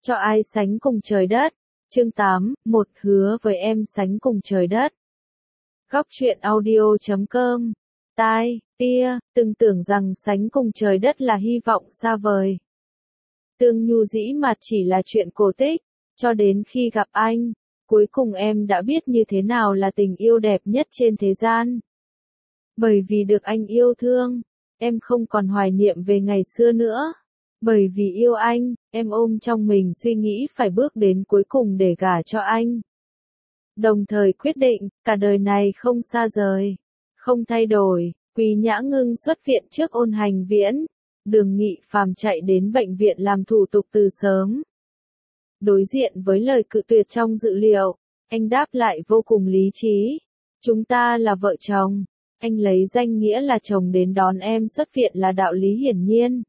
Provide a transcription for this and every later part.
Cho ai sánh cùng trời đất. Chương 8, một hứa với em sánh cùng trời đất. Góc truyện audio.com. Tai, tia, từng tưởng rằng sánh cùng trời đất là hy vọng xa vời. Tương nhu dĩ mặt chỉ là chuyện cổ tích, cho đến khi gặp anh, cuối cùng em đã biết như thế nào là tình yêu đẹp nhất trên thế gian. Bởi vì được anh yêu thương, em không còn hoài niệm về ngày xưa nữa. Bởi vì yêu anh, em ôm trong mình suy nghĩ phải bước đến cuối cùng để gả cho anh. Đồng thời quyết định, cả đời này không xa rời, không thay đổi. Quý Nhã Ngưng xuất viện trước Ôn Hành Viễn. Đường Nghị Phàm chạy đến bệnh viện làm thủ tục từ sớm. Đối diện với lời cự tuyệt trong dự liệu, anh đáp lại vô cùng lý trí. Chúng ta là vợ chồng. Anh lấy danh nghĩa là chồng đến đón em xuất viện là đạo lý hiển nhiên.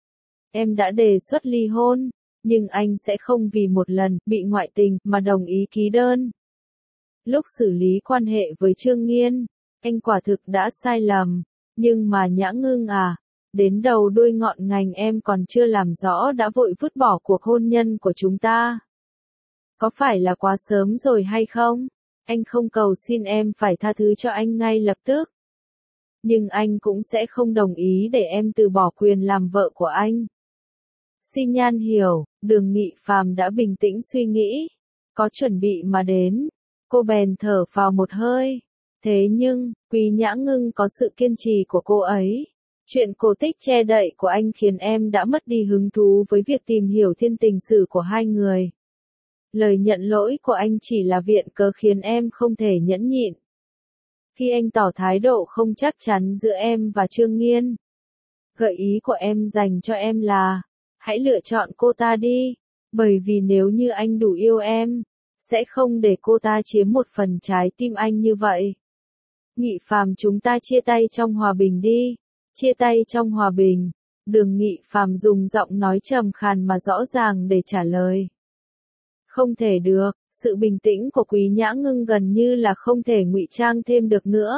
Em đã đề xuất ly hôn, nhưng anh sẽ không vì một lần bị ngoại tình mà đồng ý ký đơn. Lúc xử lý quan hệ với Trương Nghiên, anh quả thực đã sai lầm, nhưng mà Nhã Ngưng à, đến đầu đuôi ngọn ngành em còn chưa làm rõ đã vội vứt bỏ cuộc hôn nhân của chúng ta. Có phải là quá sớm rồi hay không? Anh không cầu xin em phải tha thứ cho anh ngay lập tức. Nhưng anh cũng sẽ không đồng ý để em từ bỏ quyền làm vợ của anh. Xin Nhan hiểu, Đường Nghị Phàm đã bình tĩnh suy nghĩ, có chuẩn bị mà đến. Cô bèn thở phào một hơi. Thế nhưng, Quý Nhã Ngưng có sự kiên trì của cô ấy. Chuyện cổ tích che đậy của anh khiến em đã mất đi hứng thú với việc tìm hiểu thiên tình sử của hai người. Lời nhận lỗi của anh chỉ là viện cớ khiến em không thể nhẫn nhịn. Khi anh tỏ thái độ không chắc chắn giữa em và Trương Nghiên, gợi ý của em dành cho em là, hãy lựa chọn cô ta đi, bởi vì nếu như anh đủ yêu em, sẽ không để cô ta chiếm một phần trái tim anh như vậy. Nghị Phàm, chúng ta chia tay trong hòa bình đi. Chia tay trong hòa bình. Đường Nghị Phàm dùng giọng nói trầm khàn mà rõ ràng để trả lời. Không thể được, sự bình tĩnh của Quý Nhã Ngưng gần như là không thể ngụy trang thêm được nữa.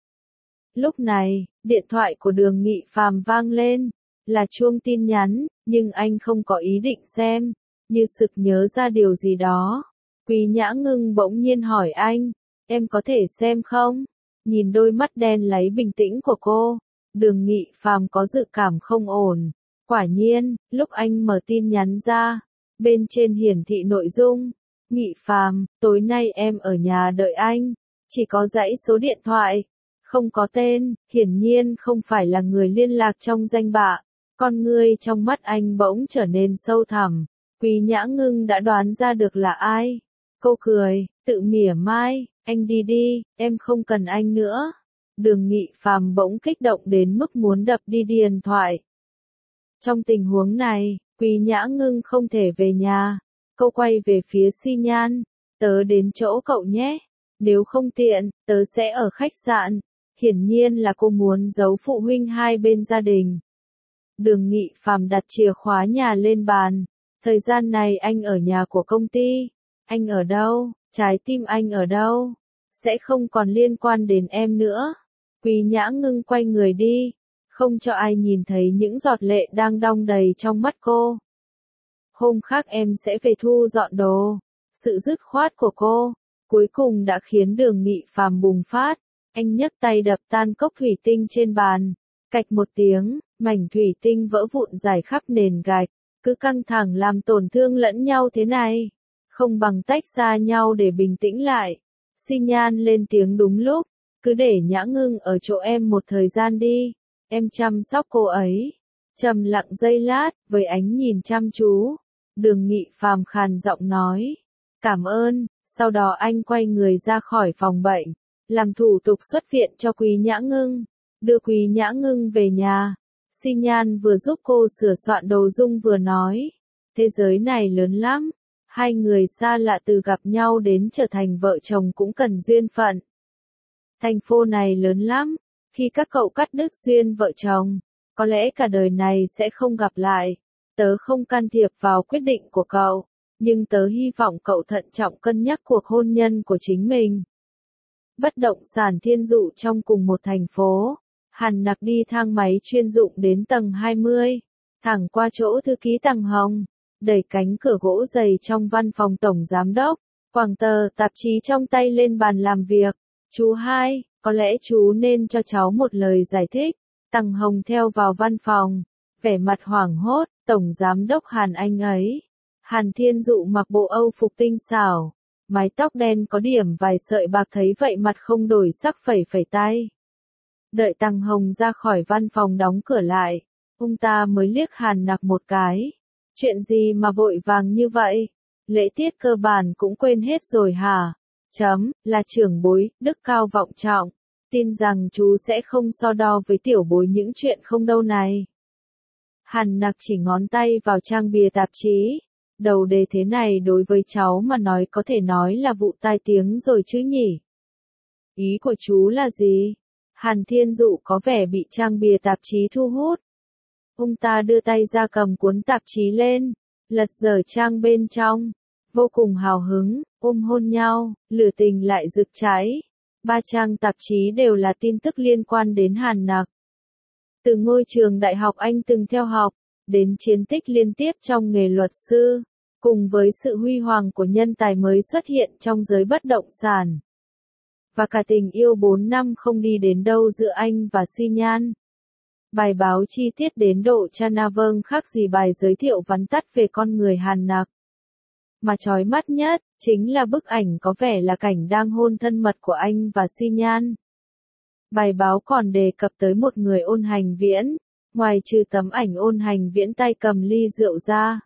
Lúc này, điện thoại của Đường Nghị Phàm vang lên, là chuông tin nhắn, nhưng anh không có ý định xem, như sực nhớ ra điều gì đó. Quý Nhã Ngưng bỗng nhiên hỏi anh, em có thể xem không? Nhìn đôi mắt đen láy bình tĩnh của cô, Đường Nghị Phàm có dự cảm không ổn. Quả nhiên, lúc anh mở tin nhắn ra, bên trên hiển thị nội dung, Nghị Phàm, tối nay em ở nhà đợi anh, chỉ có dãy số điện thoại, không có tên, hiển nhiên không phải là người liên lạc trong danh bạ. Con ngươi trong mắt anh bỗng trở nên sâu thẳm. Quý Nhã Ngưng đã đoán ra được là ai. Cô cười, tự mỉa mai, anh đi đi, em không cần anh nữa. Đường Nghị Phàm bỗng kích động đến mức muốn đập đi điện thoại. Trong tình huống này, Quý Nhã Ngưng không thể về nhà. Cô quay về phía Xi Nhan, tớ đến chỗ cậu nhé. Nếu không tiện, tớ sẽ ở khách sạn. Hiển nhiên là cô muốn giấu phụ huynh hai bên gia đình. Đường Nghị Phàm đặt chìa khóa nhà lên bàn. Thời gian này anh ở nhà của công ty. Anh ở đâu, trái tim anh ở đâu, sẽ không còn liên quan đến em nữa. Quý Nhã Ngưng quay người đi, không cho ai nhìn thấy những giọt lệ đang đong đầy trong mắt cô. Hôm khác em sẽ về thu dọn đồ. Sự dứt khoát của cô, cuối cùng đã khiến Đường Nghị Phàm bùng phát. Anh nhấc tay đập tan cốc thủy tinh trên bàn. Cạch một tiếng, mảnh thủy tinh vỡ vụn rải khắp nền gạch. Cứ căng thẳng làm tổn thương lẫn nhau thế này, không bằng tách ra nhau để bình tĩnh lại. Xi Nhan lên tiếng đúng lúc, cứ để Nhã Ngưng ở chỗ em một thời gian đi, em chăm sóc cô ấy. Trầm lặng giây lát, với ánh nhìn chăm chú, Đường Nghị Phàm khàn giọng nói, cảm ơn. Sau đó anh quay người ra khỏi phòng bệnh, làm thủ tục xuất viện cho Quý Nhã Ngưng, đưa Quý Nhã Ngưng về nhà. Xi Nhan vừa giúp cô sửa soạn đồ dung vừa nói, thế giới này lớn lắm, hai người xa lạ từ gặp nhau đến trở thành vợ chồng cũng cần duyên phận. Thành phố này lớn lắm, khi các cậu cắt đứt duyên vợ chồng, có lẽ cả đời này sẽ không gặp lại. Tớ không can thiệp vào quyết định của cậu, nhưng tớ hy vọng cậu thận trọng cân nhắc cuộc hôn nhân của chính mình. Bất động sản Thiên Dụ trong cùng một thành phố. Hàn Nặc đi thang máy chuyên dụng đến tầng 20, thẳng qua chỗ thư ký Tằng Hồng. đẩy cánh cửa gỗ dày trong văn phòng tổng giám đốc, quàng tờ tạp chí trong tay lên bàn làm việc. Chú hai, có lẽ chú nên cho cháu một lời giải thích. Tăng Hồng theo vào văn phòng, vẻ mặt hoảng hốt, tổng giám đốc Hàn anh ấy. Hàn Thiên Dụ mặc bộ Âu phục tinh xảo, mái tóc đen có điểm vài sợi bạc, thấy vậy mặt không đổi sắc phẩy phẩy tay. Đợi Tăng Hồng ra khỏi văn phòng đóng cửa lại, ông ta mới liếc Hàn Nặc một cái. Chuyện gì mà vội vàng như vậy? Lễ tiết cơ bản cũng quên hết rồi hả? Là trưởng bối, đức cao vọng trọng. Tin rằng chú sẽ không so đo với tiểu bối những chuyện không đâu này. Hàn Nặc chỉ ngón tay vào trang bìa tạp chí. Đầu đề thế này đối với cháu mà nói có thể nói là vụ tai tiếng rồi chứ nhỉ? Ý của chú là gì? Hàn Thiên Dụ có vẻ bị trang bìa tạp chí thu hút. Ông ta đưa tay ra cầm cuốn tạp chí lên, lật dở trang bên trong, vô cùng hào hứng, ôm hôn nhau, lửa tình lại rực cháy. 3 trang tạp chí đều là tin tức liên quan đến Hàn Nặc. Từ ngôi trường đại học anh từng theo học, đến chiến tích liên tiếp trong nghề luật sư, cùng với sự huy hoàng của nhân tài mới xuất hiện trong giới bất động sản. Và cả tình yêu 4 năm không đi đến đâu giữa anh và Xi Nhan. Bài báo chi tiết đến độ chana vâng khác gì bài giới thiệu vắn tắt về con người Hàn Nặc. Mà chói mắt nhất, chính là bức ảnh có vẻ là cảnh đang hôn thân mật của anh và Xi Nhan. Bài báo còn đề cập tới một người Ôn Hành Viễn, ngoài trừ tấm ảnh Ôn Hành Viễn tay cầm ly rượu ra.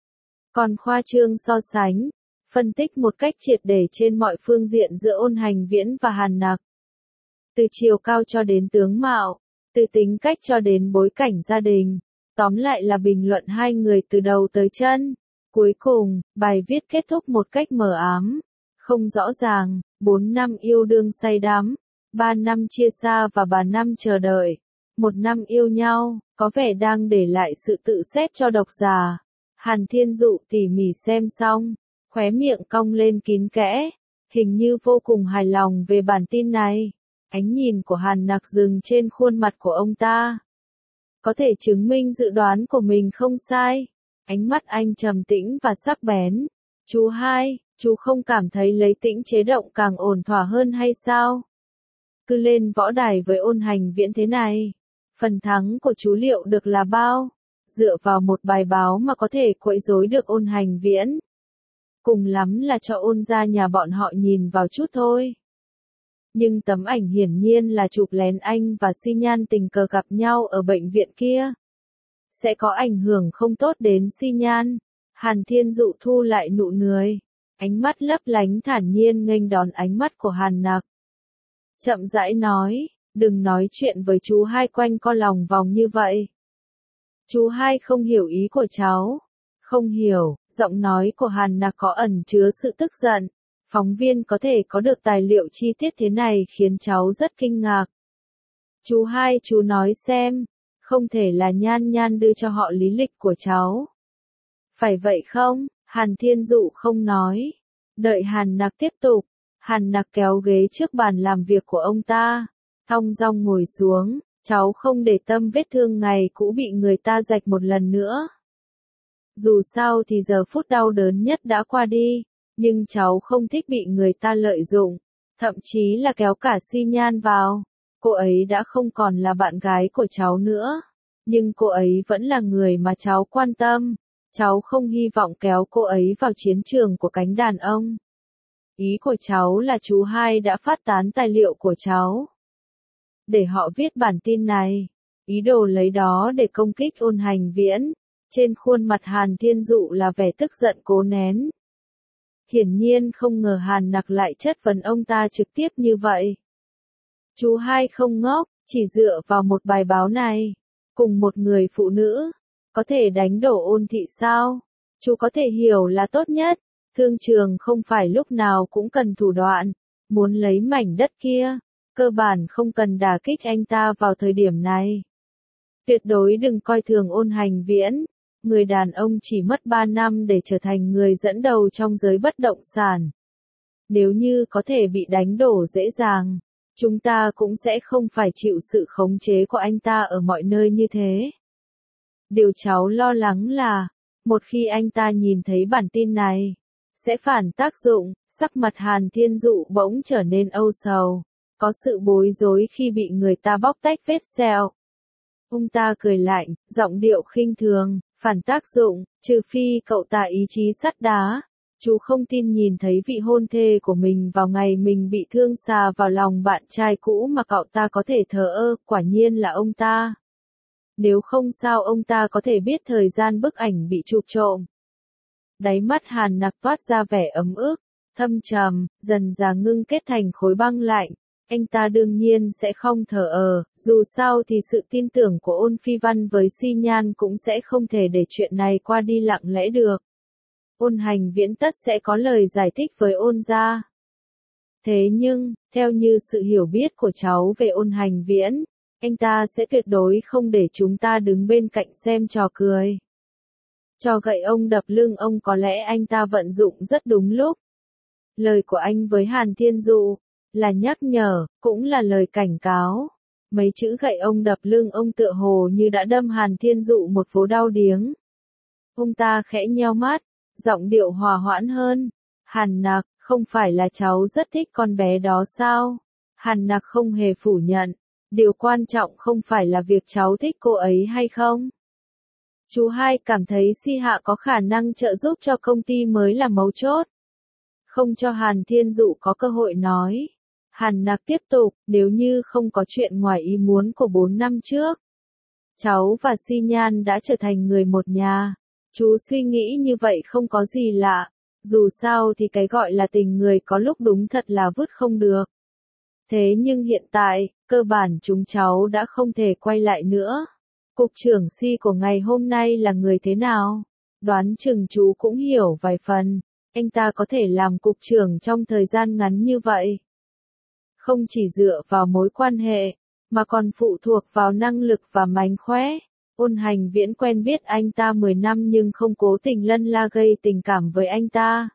Còn khoa trương so sánh, phân tích một cách triệt để trên mọi phương diện giữa Ôn Hành Viễn và Hàn Nặc. Từ chiều cao cho đến tướng mạo, từ tính cách cho đến bối cảnh gia đình, tóm lại là bình luận hai người từ đầu tới chân. Cuối cùng, bài viết kết thúc một cách mờ ám, không rõ ràng. 4 năm yêu đương say đắm, 3 năm chia xa và 3 năm chờ đợi, 1 năm yêu nhau, có vẻ đang để lại sự tự xét cho độc giả. Hàn Thiên Dụ tỉ mỉ xem xong, khóe miệng cong lên kín kẽ, hình như vô cùng hài lòng về bản tin này. Ánh nhìn của Hàn Nặc dừng trên khuôn mặt của ông ta. Có thể chứng minh dự đoán của mình không sai. Ánh mắt anh trầm tĩnh và sắc bén. Chú hai, chú không cảm thấy lấy tĩnh chế động càng ổn thỏa hơn hay sao? Cứ lên võ đài với Ôn Hành Viễn thế này, phần thắng của chú liệu được là bao? Dựa vào một bài báo mà có thể quấy rối được Ôn Hành Viễn. Cùng lắm là cho Ôn gia nhà bọn họ nhìn vào chút thôi. Nhưng tấm ảnh hiển nhiên là chụp lén anh và Xi Nhan tình cờ gặp nhau ở bệnh viện kia. Sẽ có ảnh hưởng không tốt đến Xi Nhan. Hàn Thiên Dụ thu lại nụ cười, ánh mắt lấp lánh thản nhiên nghênh đón ánh mắt của Hàn Nặc. Chậm rãi nói, đừng nói chuyện với chú hai quanh co lòng vòng như vậy. Chú hai không hiểu ý của cháu. Không hiểu, giọng nói của Hàn Nặc có ẩn chứa sự tức giận. Phóng viên có thể có được tài liệu chi tiết thế này khiến cháu rất kinh ngạc. Chú hai, chú nói xem, không thể là Nhan Nhan đưa cho họ lý lịch của cháu. Phải vậy không? Hàn Thiên Dụ không nói. Đợi Hàn Nặc tiếp tục, Hàn Nặc kéo ghế trước bàn làm việc của ông ta, thong dong ngồi xuống. Cháu không để tâm vết thương ngày cũ bị người ta rạch một lần nữa. Dù sao thì giờ phút đau đớn nhất đã qua đi, nhưng cháu không thích bị người ta lợi dụng, thậm chí là kéo cả Xi Nhan vào. Cô ấy đã không còn là bạn gái của cháu nữa, nhưng cô ấy vẫn là người mà cháu quan tâm. Cháu không hy vọng kéo cô ấy vào chiến trường của cánh đàn ông. Ý của cháu là chú hai đã phát tán tài liệu của cháu, để họ viết bản tin này, ý đồ lấy đó để công kích Ôn Hành Viễn. Trên khuôn mặt Hàn Thiên Dụ là vẻ tức giận cố nén. Hiển nhiên không ngờ Hàn Nặc lại chất vấn ông ta trực tiếp như vậy. Chú hai không ngốc, chỉ dựa vào một bài báo này, cùng một người phụ nữ, có thể đánh đổ Ôn thị sao? Chú có thể hiểu là tốt nhất, thương trường không phải lúc nào cũng cần thủ đoạn, muốn lấy mảnh đất kia, cơ bản không cần đả kích anh ta vào thời điểm này. Tuyệt đối đừng coi thường Ôn Hành Viễn, người đàn ông chỉ mất 3 năm để trở thành người dẫn đầu trong giới bất động sản. Nếu như có thể bị đánh đổ dễ dàng, chúng ta cũng sẽ không phải chịu sự khống chế của anh ta ở mọi nơi như thế. Điều cháu lo lắng là, Một khi anh ta nhìn thấy bản tin này, sẽ phản tác dụng, sắc mặt Hàn Thiên Dụ bỗng trở nên âu sầu, có sự bối rối khi bị người ta bóc tách vết sẹo. Ông ta cười lạnh, giọng điệu khinh thường, phản tác dụng, trừ phi cậu ta ý chí sắt đá. Chú không tin nhìn thấy vị hôn thê của mình vào ngày mình bị thương xà vào lòng bạn trai cũ mà cậu ta có thể thờ ơ, quả nhiên là ông ta. Nếu không sao ông ta có thể biết thời gian bức ảnh bị chụp trộm. Đáy mắt Hàn Nặc toát ra vẻ ấm ức, thâm trầm, dần dà ngưng kết thành khối băng lạnh. Anh ta đương nhiên sẽ không thờ ơ, dù sao thì sự tin tưởng của Ôn Phi Văn với Si Nhan cũng sẽ không thể để chuyện này qua đi lặng lẽ được. Ôn Hành Viễn tất sẽ có lời giải thích với Ôn gia. Thế nhưng, theo như sự hiểu biết của cháu về Ôn Hành Viễn, anh ta sẽ tuyệt đối không để chúng ta đứng bên cạnh xem trò cười. Cho gậy ông đập lưng ông có lẽ anh ta vận dụng rất đúng lúc. Lời của anh với Hàn Thiên Dụ là nhắc nhở, cũng là lời cảnh cáo. Mấy chữ gậy ông đập lưng ông tựa hồ như đã đâm Hàn Thiên Dụ một vố đau điếng. Ông ta khẽ nheo mắt, giọng điệu hòa hoãn hơn. Hàn Nặc, không phải là cháu rất thích con bé đó sao? Hàn Nặc không hề phủ nhận. Điều quan trọng không phải là việc cháu thích cô ấy hay không. Chú hai cảm thấy Si Hạ có khả năng trợ giúp cho công ty mới là mấu chốt. Không cho Hàn Thiên Dụ có cơ hội nói. Hàn Nặc tiếp tục, nếu như không có chuyện ngoài ý muốn của 4 năm trước. Cháu và Si Nhan đã trở thành người một nhà. Chú suy nghĩ như vậy không có gì lạ. Dù sao thì cái gọi là tình người có lúc đúng thật là vứt không được. Thế nhưng hiện tại, cơ bản chúng cháu đã không thể quay lại nữa. Cục trưởng Si của ngày hôm nay là người thế nào? Đoán chừng chú cũng hiểu vài phần. Anh ta có thể làm cục trưởng trong thời gian ngắn như vậy. Không chỉ dựa vào mối quan hệ, mà còn phụ thuộc vào năng lực và mánh khóe. Ôn Hành Viễn quen biết anh ta 10 năm nhưng không cố tình lân la gây tình cảm với anh ta.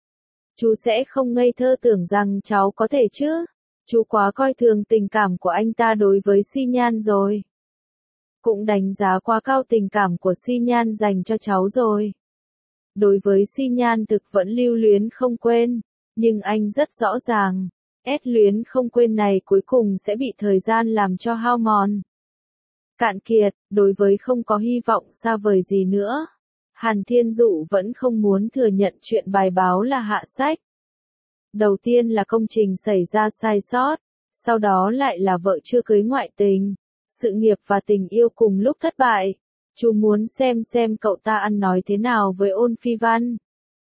Chú sẽ không ngây thơ tưởng rằng cháu có thể chứ. Chú quá coi thường tình cảm của anh ta đối với Si Nhan rồi. Cũng đánh giá quá cao tình cảm của Si Nhan dành cho cháu rồi. Đối với Si Nhan thực vẫn lưu luyến không quên, nhưng anh rất rõ ràng, luyến không quên này cuối cùng sẽ bị thời gian làm cho hao mòn. Cạn kiệt, đối với không có hy vọng xa vời gì nữa. Hàn Thiên Dụ vẫn không muốn thừa nhận chuyện bài báo là hạ sách. Đầu tiên là công trình xảy ra sai sót, sau đó lại là vợ chưa cưới ngoại tình, sự nghiệp và tình yêu cùng lúc thất bại. Chú muốn xem cậu ta ăn nói thế nào với Ôn Phi Văn.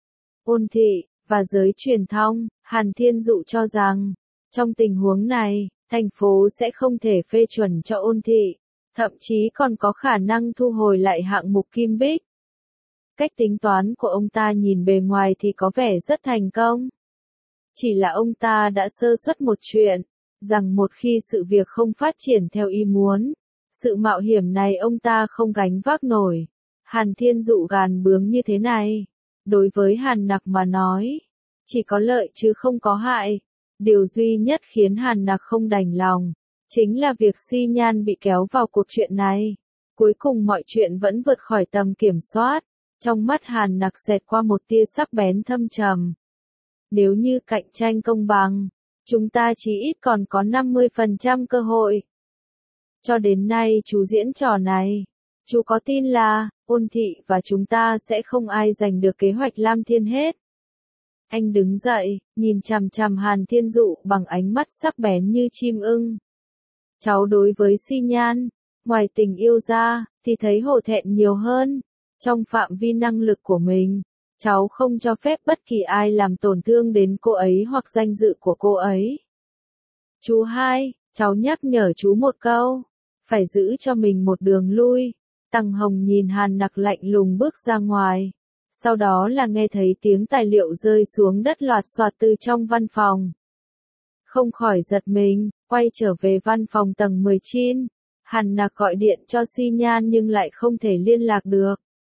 Ôn thị, và giới truyền thông, Hàn Thiên Dụ cho rằng, trong tình huống này, thành phố sẽ không thể phê chuẩn cho Ôn thị, thậm chí còn có khả năng thu hồi lại hạng mục Kim Bích. Cách tính toán của ông ta nhìn bề ngoài thì có vẻ rất thành công. Chỉ là ông ta đã sơ suất một chuyện, rằng một khi sự việc không phát triển theo ý muốn, sự mạo hiểm này ông ta không gánh vác nổi. Hàn Thiên Dụ gàn bướng như thế này, đối với Hàn Nặc mà nói, chỉ có lợi chứ không có hại. Điều duy nhất khiến Hàn Nặc không đành lòng, chính là việc Si Nhan bị kéo vào cuộc chuyện này. Cuối cùng mọi chuyện vẫn vượt khỏi tầm kiểm soát. Trong mắt Hàn Nặc xẹt qua một tia sắc bén thâm trầm. Nếu như cạnh tranh công bằng, chúng ta chỉ ít còn có 50% cơ hội. Cho đến nay chú diễn trò này, chú có tin là, Ôn thị và chúng ta sẽ không ai giành được kế hoạch Lam Thiên hết. Anh đứng dậy, nhìn chằm chằm Hàn Thiên Dụ bằng ánh mắt sắc bén như chim ưng. Cháu đối với Si Nhan, ngoài tình yêu ra, thì thấy hổ thẹn nhiều hơn. Trong phạm vi năng lực của mình, cháu không cho phép bất kỳ ai làm tổn thương đến cô ấy hoặc danh dự của cô ấy. Chú hai, cháu nhắc nhở chú một câu, phải giữ cho mình một đường lui. Tăng Hồng nhìn Hàn Nặc lạnh lùng bước ra ngoài. Sau đó là nghe thấy tiếng tài liệu rơi xuống đất loạt soạt từ trong văn phòng. Không khỏi giật mình, quay trở về văn phòng tầng 19. Hàn Nặc gọi điện cho Si Nhan nhưng lại không thể liên lạc được.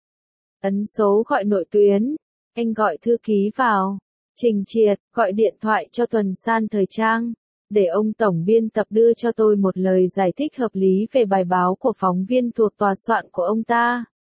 Ấn số gọi nội tuyến, anh gọi thư ký vào. Trình Triệt, gọi điện thoại cho Tuần San Thời Trang, để ông tổng biên tập đưa cho tôi một lời giải thích hợp lý về bài báo của phóng viên thuộc tòa soạn của ông ta.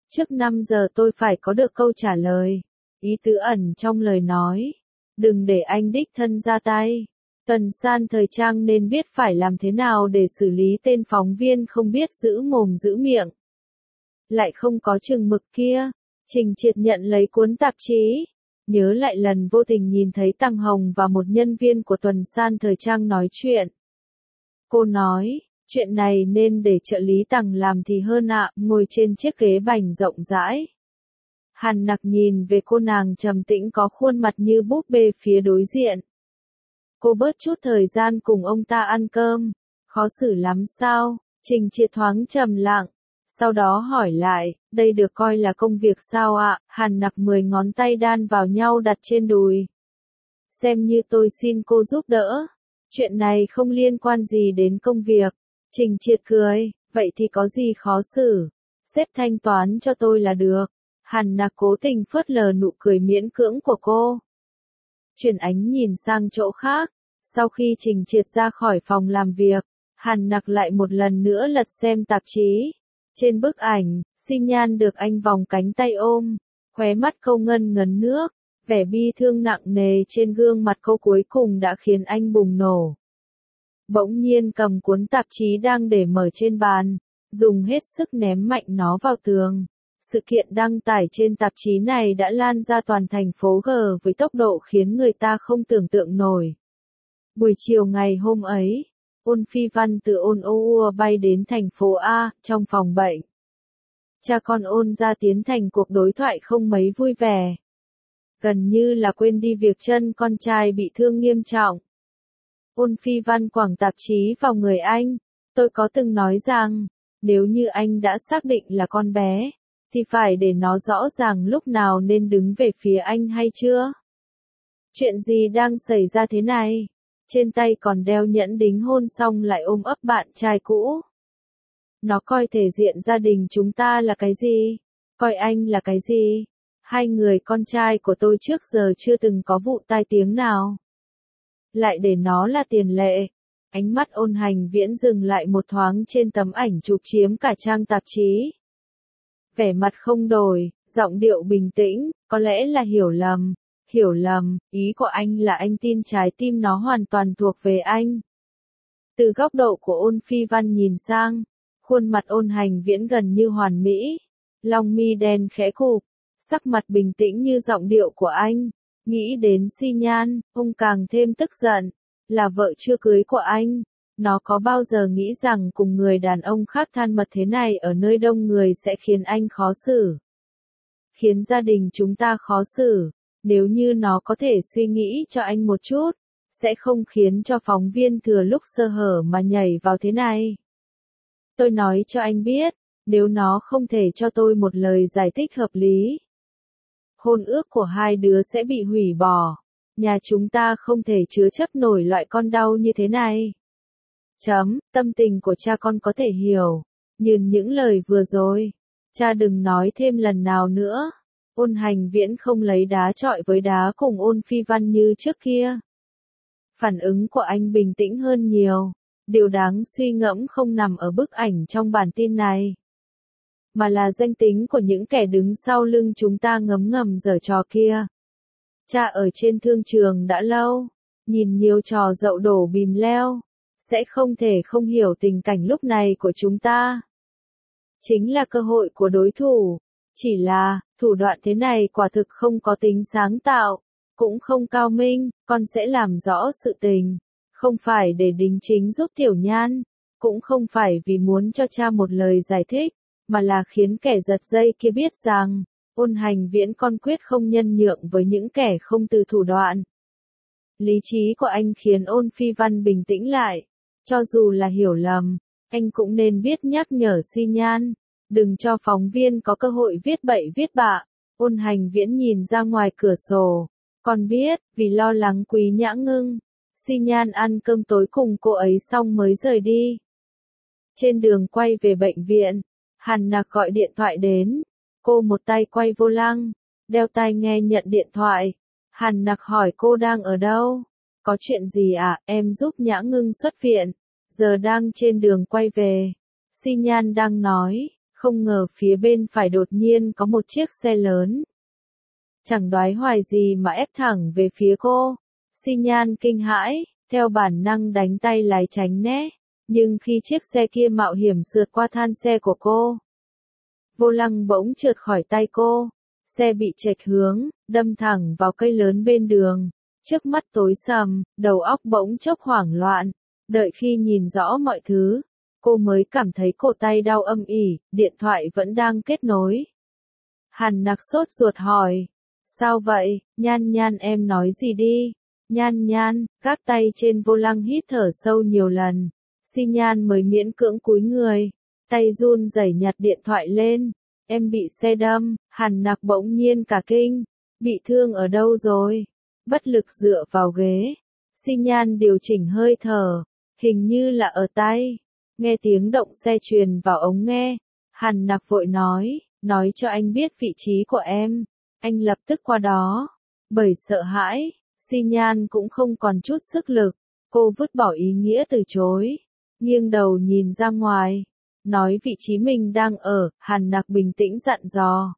Trước 5 giờ tôi phải có được câu trả lời. Ý tứ ẩn trong lời nói. Đừng để anh đích thân ra tay. Tuần San thời trang nên biết phải làm thế nào để xử lý tên phóng viên không biết giữ mồm giữ miệng. Lại không có chừng mực kia. Trình Triệt nhận lấy cuốn tạp chí. Nhớ lại lần vô tình nhìn thấy Tăng Hồng và một nhân viên của Tuần San thời trang nói chuyện. Cô nói, chuyện này nên để trợ lý Tăng làm thì hơn ạ, ngồi trên chiếc ghế bành rộng rãi. Hàn Nặc nhìn về cô nàng trầm tĩnh có khuôn mặt như búp bê phía đối diện. Cô bớt chút thời gian cùng ông ta ăn cơm. Khó xử lắm sao? Trình Triệt thoáng trầm lặng. Sau đó hỏi lại, đây được coi là công việc sao ạ? Hàn Nặc 10 ngón tay đan vào nhau đặt trên đùi. Xem như tôi xin cô giúp đỡ. Chuyện này không liên quan gì đến công việc. Trình Triệt cười, vậy thì có gì khó xử. Sếp thanh toán cho tôi là được. Hàn Nặc cố tình phớt lờ nụ cười miễn cưỡng của cô. Chuyển ánh nhìn sang chỗ khác. Sau khi Trình Triệt ra khỏi phòng làm việc, Hàn Nặc lại một lần nữa lật xem tạp chí. Trên bức ảnh, Xi Nhan được anh vòng cánh tay ôm, khóe mắt cô ngân ngấn nước, vẻ bi thương nặng nề trên gương mặt cô cuối cùng đã khiến anh bùng nổ. Bỗng nhiên cầm cuốn tạp chí đang để mở trên bàn, dùng hết sức ném mạnh nó vào tường. Sự kiện đăng tải trên tạp chí này đã lan ra toàn thành phố G với tốc độ khiến người ta không tưởng tượng nổi. Buổi chiều ngày hôm ấy, Ôn Phi Văn từ Ôn Ô Ua bay đến thành phố A, trong phòng bệnh. Cha con Ôn ra tiến hành cuộc đối thoại không mấy vui vẻ. Gần như là quên đi việc chân con trai bị thương nghiêm trọng. Ôn Phi Văn quẳng tạp chí vào người anh. Tôi có từng nói rằng, nếu như anh đã xác định là con bé, thì phải để nó rõ ràng lúc nào nên đứng về phía anh hay chưa? Chuyện gì đang xảy ra thế này? Trên tay còn đeo nhẫn đính hôn xong lại ôm ấp bạn trai cũ. Nó coi thể diện gia đình chúng ta là cái gì? Coi anh là cái gì? Hai người con trai của tôi trước giờ chưa từng có vụ tai tiếng nào. Lại để nó là tiền lệ. Ánh mắt Ôn Hành Viễn dừng lại một thoáng trên tấm ảnh chụp chiếm cả trang tạp chí. Vẻ mặt không đổi, giọng điệu bình tĩnh, có lẽ là hiểu lầm. Hiểu lầm, ý của anh là anh tin trái tim nó hoàn toàn thuộc về anh. Từ góc độ của Ôn Phi Văn nhìn sang, khuôn mặt Ôn Hành Viễn gần như hoàn mỹ. Lông mi đen khẽ cụp, sắc mặt bình tĩnh như giọng điệu của anh. Nghĩ đến Xi Nhan, ông càng thêm tức giận. Là vợ chưa cưới của anh, nó có bao giờ nghĩ rằng cùng người đàn ông khác thân mật thế này ở nơi đông người sẽ khiến anh khó xử. Khiến gia đình chúng ta khó xử. Nếu như nó có thể suy nghĩ cho anh một chút, sẽ không khiến cho phóng viên thừa lúc sơ hở mà nhảy vào thế này. Tôi nói cho anh biết, nếu nó không thể cho tôi một lời giải thích hợp lý, hôn ước của hai đứa sẽ bị hủy bỏ. Nhà chúng ta không thể chứa chấp nổi loại con đau như thế này. Tâm tình của cha con có thể hiểu. Nhìn những lời vừa rồi, cha đừng nói thêm lần nào nữa. Ôn Hành Viễn không lấy đá chọi với đá cùng Ôn Phi Văn như trước kia. Phản ứng của anh bình tĩnh hơn nhiều. Điều đáng suy ngẫm không nằm ở bức ảnh trong bản tin này, mà là danh tính của những kẻ đứng sau lưng chúng ta ngấm ngầm giở trò kia. Cha ở trên thương trường đã lâu, nhìn nhiều trò dậu đổ bìm leo, sẽ không thể không hiểu tình cảnh lúc này của chúng ta. Chính là cơ hội của đối thủ. Chỉ là, thủ đoạn thế này quả thực không có tính sáng tạo, cũng không cao minh, con sẽ làm rõ sự tình. Không phải để đính chính giúp Tiểu Nhan, cũng không phải vì muốn cho cha một lời giải thích, mà là khiến kẻ giật dây kia biết rằng, Ôn Hành Viễn con quyết không nhân nhượng với những kẻ không từ thủ đoạn. Lý trí của anh khiến Ôn Phi Văn bình tĩnh lại. Cho dù là hiểu lầm, anh cũng nên biết nhắc nhở Xi Nhan. Đừng cho phóng viên có cơ hội viết bậy viết bạ. Ôn Hành Viễn nhìn ra ngoài cửa sổ. Con biết, vì lo lắng Quý Nhã Ngưng, Xi Nhan ăn cơm tối cùng cô ấy xong mới rời đi. Trên đường quay về bệnh viện, Hàn Nặc gọi điện thoại đến. Cô một tay quay vô lăng, đeo tai nghe nhận điện thoại. Hàn Nặc hỏi cô đang ở đâu. Có chuyện gì ạ? Em giúp Nhã Ngưng xuất viện, giờ đang trên đường quay về. Xi Nhan đang nói, Không ngờ phía bên phải đột nhiên có một chiếc xe lớn. Chẳng đoái hoài gì mà ép thẳng về phía cô. Xi Nhan kinh hãi, theo bản năng đánh tay lái tránh né. Nhưng khi chiếc xe kia mạo hiểm sượt qua than xe của cô, vô lăng bỗng trượt khỏi tay cô. Xe bị chệch hướng, đâm thẳng vào cây lớn bên đường. Trước mắt tối sầm, đầu óc bỗng chốc hoảng loạn. Đợi khi nhìn rõ mọi thứ, cô mới cảm thấy cổ tay đau âm ỉ, điện thoại vẫn đang kết nối. Hàn Nặc sốt ruột hỏi. Sao vậy, Nhan Nhan em nói gì đi? Nhan Nhan, gác tay trên vô lăng hít thở sâu nhiều lần. Xi Nhan mới miễn cưỡng cúi người. Tay run rẩy nhặt điện thoại lên. Em bị xe đâm. Hàn Nặc bỗng nhiên cả kinh. Bị thương ở đâu rồi? Bất lực dựa vào ghế. Xi Nhan điều chỉnh hơi thở. Hình như là ở tay. Nghe tiếng động xe truyền vào ống nghe. Hàn Nặc vội nói cho anh biết vị trí của em. Anh lập tức qua đó. Bởi sợ hãi, Xi Nhan cũng không còn chút sức lực. Cô vứt bỏ ý nghĩa từ chối. Nghiêng đầu nhìn ra ngoài. Nói vị trí mình đang ở. Hàn Nặc bình tĩnh dặn dò.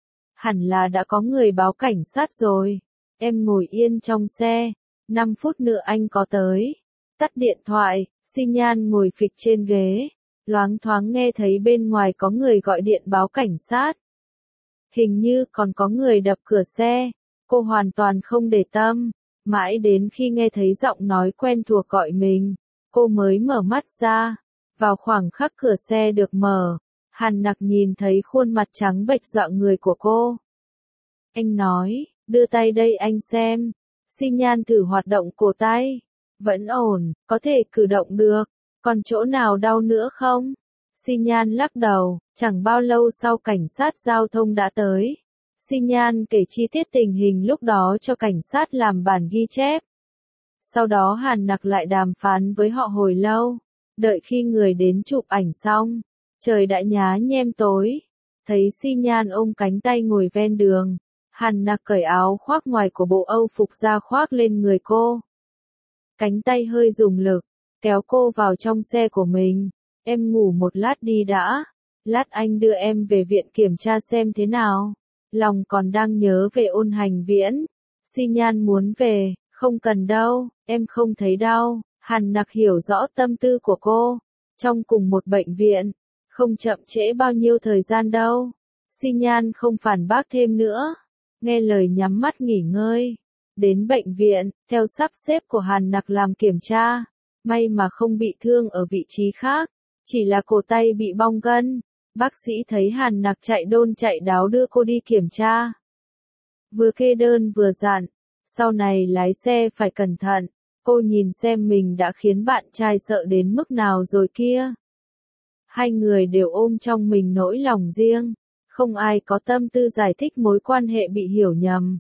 Hẳn là đã có người báo cảnh sát rồi. Em ngồi yên trong xe. 5 phút nữa anh có tới. Tắt điện thoại. Xi Nhan ngồi phịch trên ghế. Loáng thoáng nghe thấy bên ngoài có người gọi điện báo cảnh sát. Hình như còn có người đập cửa xe. Cô hoàn toàn không để tâm. Mãi đến khi nghe thấy giọng nói quen thuộc gọi mình, cô mới mở mắt ra. Vào khoảng khắc cửa xe được mở, Hàn Nặc nhìn thấy khuôn mặt trắng bệch dọa người của cô. Anh nói, đưa tay đây anh xem. Xi Nhan thử hoạt động cổ tay. Vẫn ổn, có thể cử động được. Còn chỗ nào đau nữa không? Xi Nhan lắc đầu. Chẳng bao lâu sau cảnh sát giao thông đã tới. Xi Nhan kể chi tiết tình hình lúc đó cho cảnh sát làm bản ghi chép. Sau đó Hàn Nặc lại đàm phán với họ hồi lâu. Đợi khi người đến chụp ảnh xong, trời đã nhá nhem tối. Thấy Xi Nhan ôm cánh tay ngồi ven đường, Hàn Nặc cởi áo khoác ngoài của bộ Âu phục ra khoác lên người cô. Cánh tay hơi dùng lực, kéo cô vào trong xe của mình. Em ngủ một lát đi đã. Lát anh đưa em về viện kiểm tra xem thế nào. Lòng còn đang nhớ về Ôn Hành Viễn. Xi Nhan muốn về. Không cần đâu, em không thấy đau. Hàn Nặc hiểu rõ tâm tư của cô. Trong cùng một bệnh viện, không chậm trễ bao nhiêu thời gian đâu. Xi Nhan không phản bác thêm nữa. Nghe lời nhắm mắt nghỉ ngơi. Đến bệnh viện, theo sắp xếp của Hàn Nặc làm kiểm tra. May mà không bị thương ở vị trí khác. Chỉ là cổ tay bị bong gân. Bác sĩ thấy Hàn Nặc chạy đôn chạy đáo đưa cô đi kiểm tra. Vừa kê đơn vừa dặn. Sau này lái xe phải cẩn thận. Cô nhìn xem mình đã khiến bạn trai sợ đến mức nào rồi kia. Hai người đều ôm trong mình nỗi lòng riêng. Không ai có tâm tư giải thích mối quan hệ bị hiểu nhầm.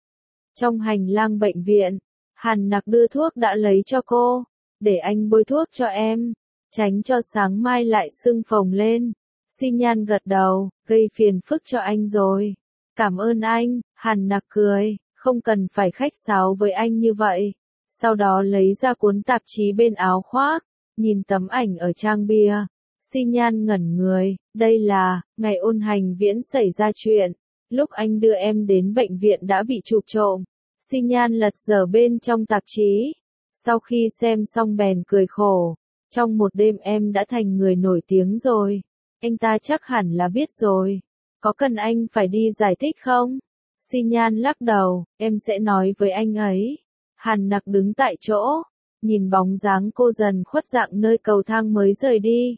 Trong hành lang bệnh viện, Hàn Nặc đưa thuốc đã lấy cho cô. Để anh bôi thuốc cho em. Tránh cho sáng mai lại sưng phồng lên. Xi Nhan gật đầu, gây phiền phức cho anh rồi. Cảm ơn anh. Hàn Nặc cười, không cần phải khách sáo với anh như vậy. Sau đó lấy ra cuốn tạp chí bên áo khoác, nhìn tấm ảnh ở trang bìa. Xi Nhan ngẩn người, đây là, ngày Ôn Hành Viễn xảy ra chuyện. Lúc anh đưa em đến bệnh viện đã bị chụp trộm. Xi Nhan lật dở bên trong tạp chí. Sau khi xem xong bèn cười khổ. Trong một đêm em đã thành người nổi tiếng rồi. Anh ta chắc hẳn là biết rồi. Có cần anh phải đi giải thích không? Xi Nhan lắc đầu, em sẽ nói với anh ấy. Hàn Nặc đứng tại chỗ, nhìn bóng dáng cô dần khuất dạng nơi cầu thang mới rời đi.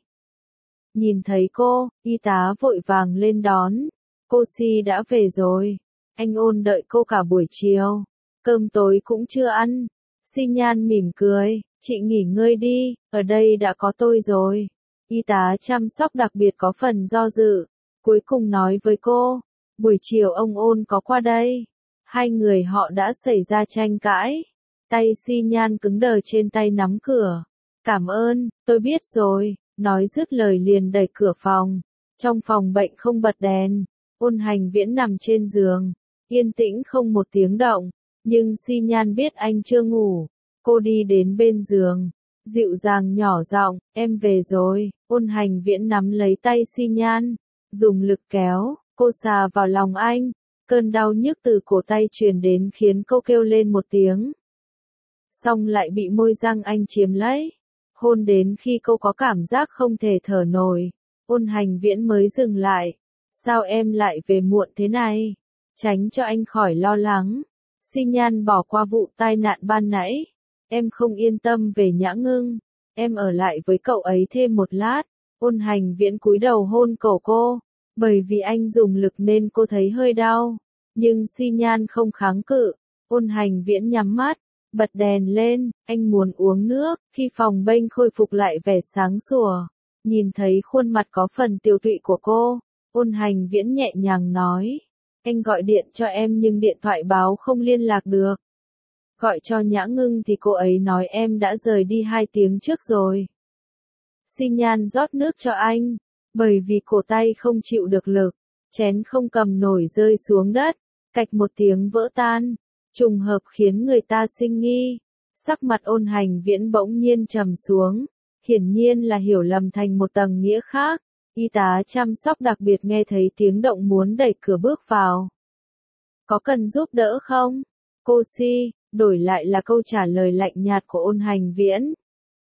Nhìn thấy cô, y tá vội vàng lên đón. Cô Si đã về rồi. Anh Ôn đợi cô cả buổi chiều. Cơm tối cũng chưa ăn. Xi Nhan mỉm cười, chị nghỉ ngơi đi, ở đây đã có tôi rồi. Y tá chăm sóc đặc biệt có phần do dự. Cuối cùng nói với cô, buổi chiều ông Ôn có qua đây. Hai người họ đã xảy ra tranh cãi. Tay Xi Nhan cứng đờ trên tay nắm cửa. Cảm ơn, tôi biết rồi. Nói dứt lời liền đẩy cửa phòng. Trong phòng bệnh không bật đèn. Ôn Hành Viễn nằm trên giường. Yên tĩnh không một tiếng động. Nhưng Xi Nhan biết anh chưa ngủ. Cô đi đến bên giường. Dịu dàng nhỏ giọng, em về rồi. Ôn Hành Viễn nắm lấy tay Xi Nhan. dùng lực kéo, cô sà vào lòng anh, cơn đau nhức từ cổ tay truyền đến khiến cô kêu lên một tiếng. Xong lại bị môi răng anh chiếm lấy, hôn đến khi cô có cảm giác không thể thở nổi, Ôn Hành Viễn mới dừng lại. Sao em lại về muộn thế này? Tránh cho anh khỏi lo lắng. Xin Nhan bỏ qua vụ tai nạn ban nãy. Em không yên tâm về Nhã Ngưng. Em ở lại với cậu ấy thêm một lát. Ôn Hành Viễn cúi đầu hôn cổ cô. Bởi vì anh dùng lực nên cô thấy hơi đau. Nhưng Xin Nhan không kháng cự. Ôn Hành Viễn nhắm mắt, bật đèn lên, anh muốn uống nước. Khi phòng bênh khôi phục lại vẻ sáng sủa, nhìn thấy khuôn mặt có phần tiều tụy của cô, Ôn Hành Viễn nhẹ nhàng nói. Anh gọi điện cho em nhưng điện thoại báo không liên lạc được. Gọi cho Nhã Ngưng thì cô ấy nói em đã rời đi 2 tiếng trước rồi. Xin Nhan rót nước cho anh, bởi vì cổ tay không chịu được lực, chén không cầm nổi rơi xuống đất, cạch một tiếng vỡ tan, trùng hợp khiến người ta sinh nghi. Sắc mặt Ôn Hành Viễn bỗng nhiên trầm xuống, hiển nhiên là hiểu lầm thành một tầng nghĩa khác. Y tá chăm sóc đặc biệt nghe thấy tiếng động muốn đẩy cửa bước vào. Có cần giúp đỡ không? Cô Si, đổi lại là câu trả lời lạnh nhạt của Ôn Hành Viễn.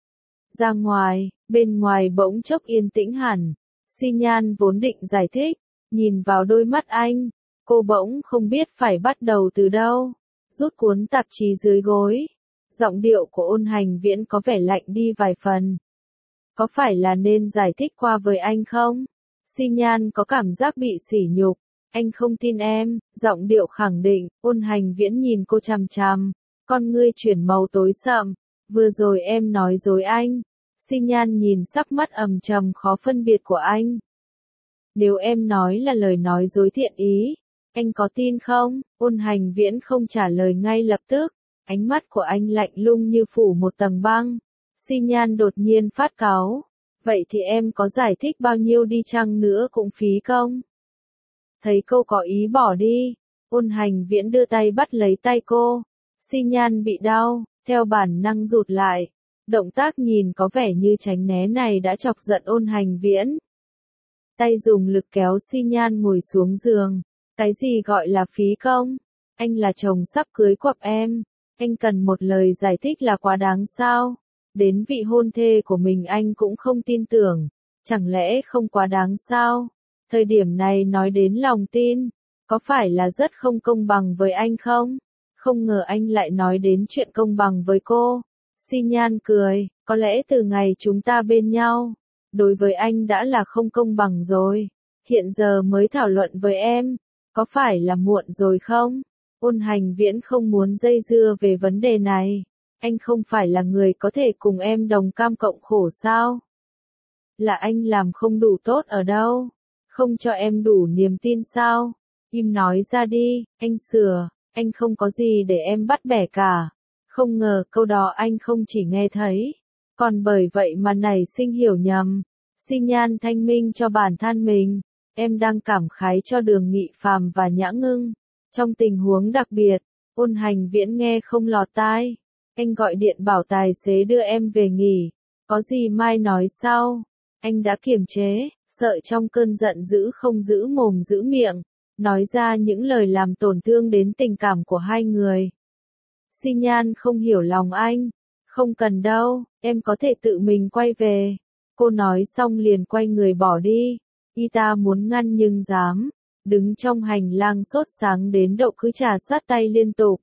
Ra ngoài, bên ngoài bỗng chốc yên tĩnh hẳn. Si Nhan vốn định giải thích, nhìn vào đôi mắt anh, cô bỗng không biết phải bắt đầu từ đâu. Rút cuốn tạp chí dưới gối. Giọng điệu của Ôn Hành Viễn có vẻ lạnh đi vài phần. Có phải là nên giải thích qua với anh không? Si Nhan có cảm giác bị sỉ nhục. Anh không tin em, giọng điệu khẳng định. Ôn Hành Viễn nhìn cô chằm chằm, con ngươi chuyển màu tối sậm. Vừa rồi em nói dối anh. Si Nhan nhìn sắc mắt ầm trầm khó phân biệt của anh. Nếu em nói là lời nói dối thiện ý, anh có tin không? Ôn Hành Viễn không trả lời ngay lập tức. Ánh mắt của anh lạnh lùng như phủ một tầng băng. Si Nhan đột nhiên phát cáu. Vậy thì em có giải thích bao nhiêu đi chăng nữa cũng phí công. Thấy cô có ý bỏ đi, Ôn Hành Viễn đưa tay bắt lấy tay cô. Si Nhan bị đau, theo bản năng rụt lại. Động tác nhìn có vẻ như tránh né này đã chọc giận Ôn Hành Viễn. Tay dùng lực kéo Si Nhan ngồi xuống giường. Cái gì gọi là phí công? Anh là chồng sắp cưới của em. Anh cần một lời giải thích là quá đáng sao? Đến vị hôn thê của mình anh cũng không tin tưởng. Chẳng lẽ không quá đáng sao? Thời điểm này nói đến lòng tin, có phải là rất không công bằng với anh không? Không ngờ anh lại nói đến chuyện công bằng với cô. Si Nhan cười, có lẽ từ ngày chúng ta bên nhau, đối với anh đã là không công bằng rồi. Hiện giờ mới thảo luận với em, có phải là muộn rồi không? Ôn Hành Viễn không muốn dây dưa về vấn đề này. Anh không phải là người có thể cùng em đồng cam cộng khổ sao? Là anh làm không đủ tốt ở đâu? Không cho em đủ niềm tin sao? Im nói ra đi, anh sửa, anh không có gì để em bắt bẻ cả. Không ngờ câu đó anh không chỉ nghe thấy, còn bởi vậy mà nảy sinh hiểu nhầm. Si Nhan thanh minh cho bản thân mình, em đang cảm khái cho Đường Nghị Phàm và Nhã Ngưng. Trong tình huống đặc biệt, Ôn Hành Viễn nghe không lọt tai. Anh gọi điện bảo tài xế đưa em về nghỉ. Có gì mai nói sau. Anh đã kiềm chế, sợ trong cơn giận dữ không giữ mồm giữ miệng, nói ra những lời làm tổn thương đến tình cảm của hai người. Si Nhan không hiểu lòng anh. Không cần đâu, em có thể tự mình quay về. Cô nói xong liền quay người bỏ đi. Y ta muốn ngăn nhưng dám. Đứng trong hành lang sốt sáng đến độ cứ trà sát tay liên tục.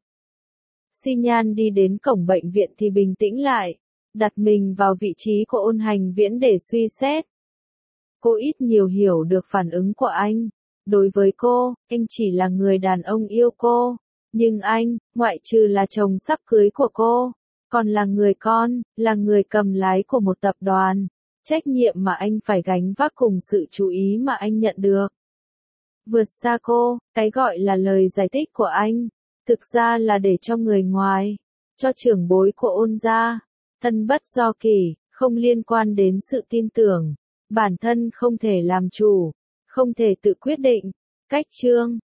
Si Nhan đi đến cổng bệnh viện thì bình tĩnh lại, đặt mình vào vị trí của Ôn Hành Viễn để suy xét. Cô ít nhiều hiểu được phản ứng của anh. Đối với cô, anh chỉ là người đàn ông yêu cô. Nhưng anh, ngoại trừ là chồng sắp cưới của cô, còn là người con, là người cầm lái của một tập đoàn. Trách nhiệm mà anh phải gánh vác cùng sự chú ý mà anh nhận được. Vượt xa cô, cái gọi là lời giải thích của anh, thực ra là để cho người ngoài, cho trưởng bối của Ôn gia. Thân bất do kỷ, không liên quan đến sự tin tưởng. Bản thân không thể làm chủ, không thể tự quyết định. Cách chương